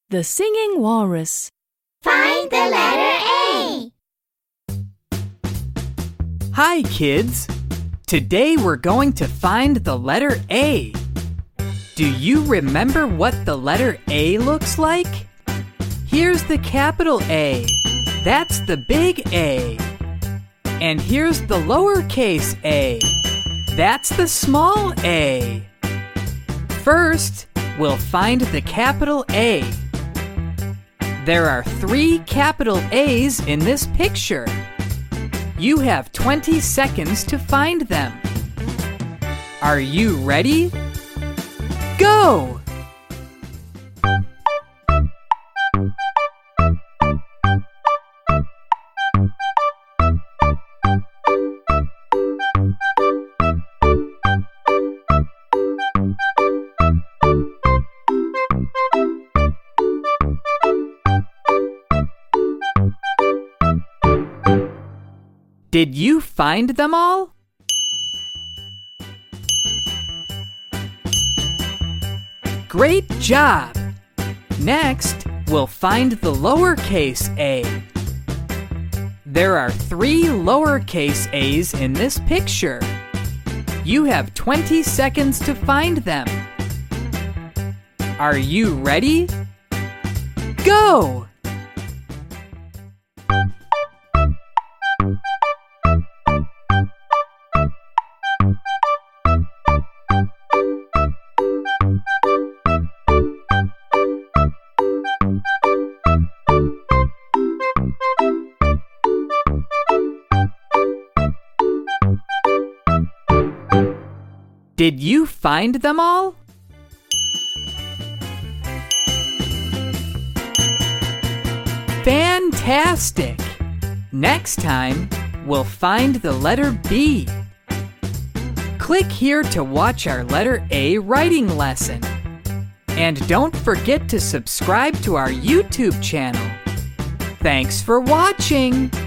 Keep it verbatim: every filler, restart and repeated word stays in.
The Singing Walrus. Find the letter A. Hi, kids! Today we're going to find the letter A. Do you remember what the letter A looks like? Here's the capital A. That's the big A. And here's the lowercase a. That's the small a. First, we'll find the capital A. There are three capital A's in this picture. You have twenty seconds to find them. Are you ready? Go! Did you find them all? Great job! Next, we'll find the lowercase a. There are three lowercase a's in this picture. You have twenty seconds to find them. Are you ready? Go! Did you find them all? Fantastic! Next time, we'll find the letter B. Click here to watch our letter A writing lesson. And don't forget to subscribe to our YouTube channel. Thanks for watching!